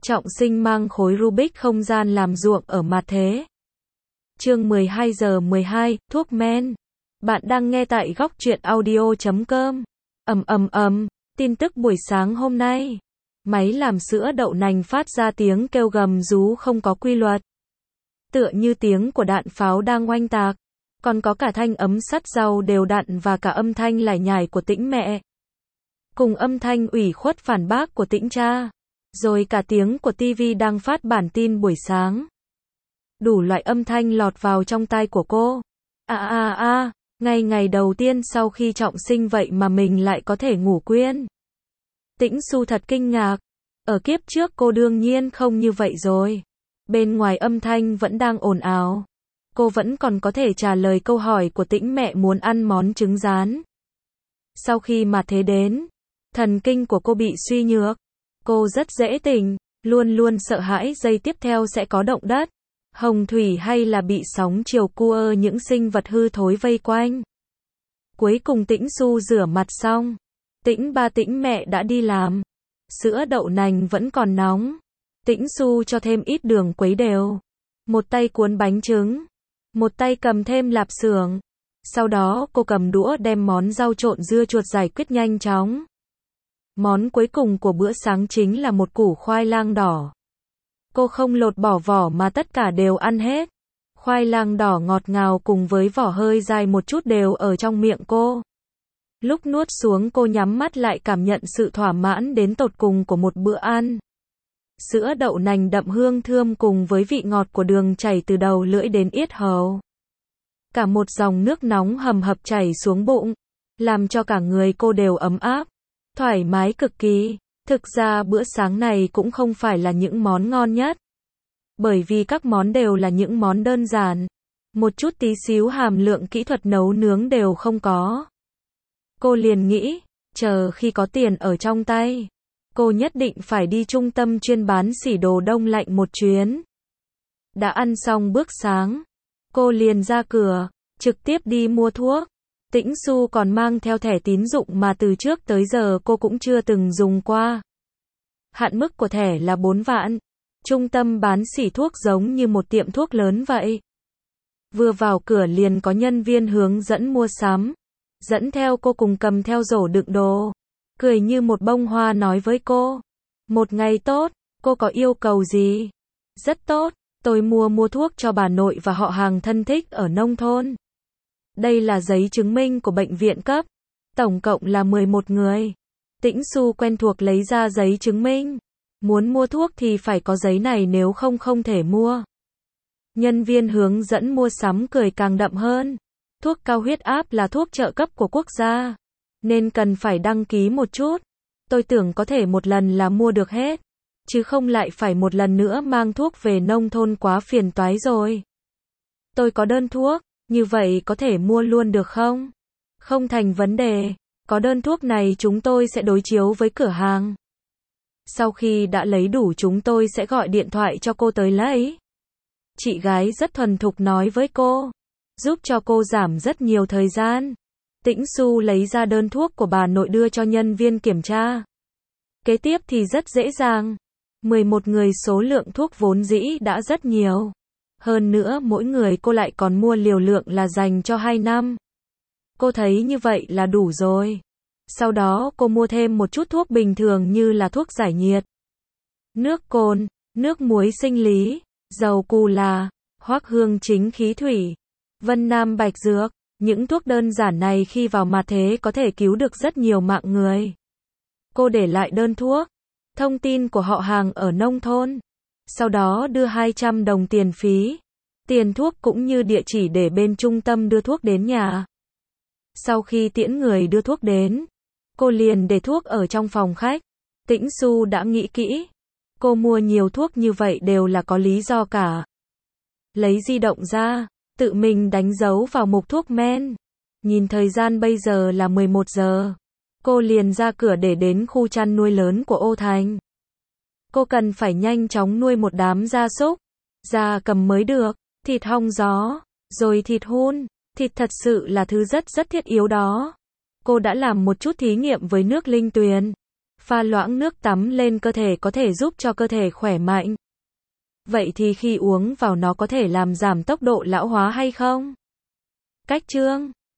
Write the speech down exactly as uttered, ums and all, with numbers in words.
Trọng Sinh mang khối Rubik không gian làm ruộng ở mặt thế. Chương mười hai giờ mười hai, thuốc men. Bạn đang nghe tại góc truyện audio chấm com. Ầm ầm ầm, tin tức buổi sáng hôm nay. Máy làm sữa đậu nành phát ra tiếng kêu gầm rú không có quy luật. Tựa như tiếng của đạn pháo đang oanh tạc. Còn có cả thanh ấm sắt rau đều đặn và cả âm thanh lải nhải của Tĩnh mẹ. Cùng âm thanh ủy khuất phản bác của Tĩnh cha. Rồi cả tiếng của tivi đang phát bản tin buổi sáng. Đủ loại âm thanh lọt vào trong tai của cô. À à à, ngày ngày đầu tiên sau khi Trọng Sinh vậy mà mình lại có thể ngủ quên. Tĩnh Xu thật kinh ngạc. Ở kiếp trước cô đương nhiên không như vậy rồi. Bên ngoài âm thanh vẫn đang ồn ào. Cô vẫn còn có thể trả lời câu hỏi của Tĩnh mẹ muốn ăn món trứng rán. Sau khi mà thế đến, thần kinh của cô bị suy nhược. Cô rất dễ tỉnh, luôn luôn sợ hãi giây tiếp theo sẽ có động đất, hồng thủy hay là bị sóng chiều cua những sinh vật hư thối vây quanh. Cuối cùng Tĩnh Xu rửa mặt xong. Tĩnh ba Tĩnh mẹ đã đi làm. Sữa đậu nành vẫn còn nóng. Tĩnh Xu cho thêm ít đường quấy đều. Một tay cuốn bánh trứng. Một tay cầm thêm lạp xưởng. Sau đó cô cầm đũa đem món rau trộn dưa chuột giải quyết nhanh chóng. Món cuối cùng của bữa sáng chính là một củ khoai lang đỏ. Cô không lột bỏ vỏ mà tất cả đều ăn hết. Khoai lang đỏ ngọt ngào cùng với vỏ hơi dài một chút đều ở trong miệng cô. Lúc nuốt xuống cô nhắm mắt lại cảm nhận sự thỏa mãn đến tột cùng của một bữa ăn. Sữa đậu nành đậm hương thơm cùng với vị ngọt của đường chảy từ đầu lưỡi đến yết hầu. Cả một dòng nước nóng hầm hập chảy xuống bụng, làm cho cả người cô đều ấm áp, thoải mái cực kỳ. Thực ra bữa sáng này cũng không phải là những món ngon nhất. Bởi vì các món đều là những món đơn giản. Một chút tí xíu hàm lượng kỹ thuật nấu nướng đều không có. Cô liền nghĩ, chờ khi có tiền ở trong tay, cô nhất định phải đi trung tâm chuyên bán xỉ đồ đông lạnh một chuyến. Đã ăn xong bữa sáng, cô liền ra cửa, trực tiếp đi mua thuốc. Tĩnh Xu còn mang theo thẻ tín dụng mà từ trước tới giờ cô cũng chưa từng dùng qua. Hạn mức của thẻ là bốn vạn. Trung tâm bán xỉ thuốc giống như một tiệm thuốc lớn vậy. Vừa vào cửa liền có nhân viên hướng dẫn mua sắm. Dẫn theo cô cùng cầm theo rổ đựng đồ. Cười như một bông hoa nói với cô. Một ngày tốt, cô có yêu cầu gì? Rất tốt, tôi mua mua thuốc cho bà nội và họ hàng thân thích ở nông thôn. Đây là giấy chứng minh của bệnh viện cấp. Tổng cộng là mười một người. Tĩnh Xu quen thuộc lấy ra giấy chứng minh. Muốn mua thuốc thì phải có giấy này nếu không không thể mua. Nhân viên hướng dẫn mua sắm cười càng đậm hơn. Thuốc cao huyết áp là thuốc trợ cấp của quốc gia. Nên cần phải đăng ký một chút. Tôi tưởng có thể một lần là mua được hết. Chứ không lại phải một lần nữa mang thuốc về nông thôn quá phiền toái rồi. Tôi có đơn thuốc. Như vậy có thể mua luôn được không? Không thành vấn đề. Có đơn thuốc này chúng tôi sẽ đối chiếu với cửa hàng. Sau khi đã lấy đủ chúng tôi sẽ gọi điện thoại cho cô tới lấy. Chị gái rất thuần thục nói với cô. Giúp cho cô giảm rất nhiều thời gian. Tĩnh Xu lấy ra đơn thuốc của bà nội đưa cho nhân viên kiểm tra. Kế tiếp thì rất dễ dàng. mười một người số lượng thuốc vốn dĩ đã rất nhiều. Hơn nữa mỗi người cô lại còn mua liều lượng là dành cho hai năm. Cô thấy như vậy là đủ rồi. Sau đó cô mua thêm một chút thuốc bình thường như là thuốc giải nhiệt, nước cồn, nước muối sinh lý, dầu cù là, hoắc hương chính khí thủy, vân nam bạch dược. Những thuốc đơn giản này khi vào mặt thế có thể cứu được rất nhiều mạng người. Cô để lại đơn thuốc, thông tin của họ hàng ở nông thôn. Sau đó đưa hai trăm đồng tiền phí, tiền thuốc cũng như địa chỉ để bên trung tâm đưa thuốc đến nhà. Sau khi tiễn người đưa thuốc đến, cô liền để thuốc ở trong phòng khách. Tĩnh Xu đã nghĩ kỹ. Cô mua nhiều thuốc như vậy đều là có lý do cả. Lấy di động ra, tự mình đánh dấu vào mục thuốc men. Nhìn thời gian bây giờ là mười một giờ. Cô liền ra cửa để đến khu chăn nuôi lớn của Ô Thành. Cô cần phải nhanh chóng nuôi một đám gia súc, gia cầm mới được, thịt hong gió, rồi thịt hun, thịt thật sự là thứ rất rất thiết yếu đó. Cô đã làm một chút thí nghiệm với nước linh tuyền. Pha loãng nước tắm lên cơ thể có thể giúp cho cơ thể khỏe mạnh. Vậy thì khi uống vào nó có thể làm giảm tốc độ lão hóa hay không? Cách chương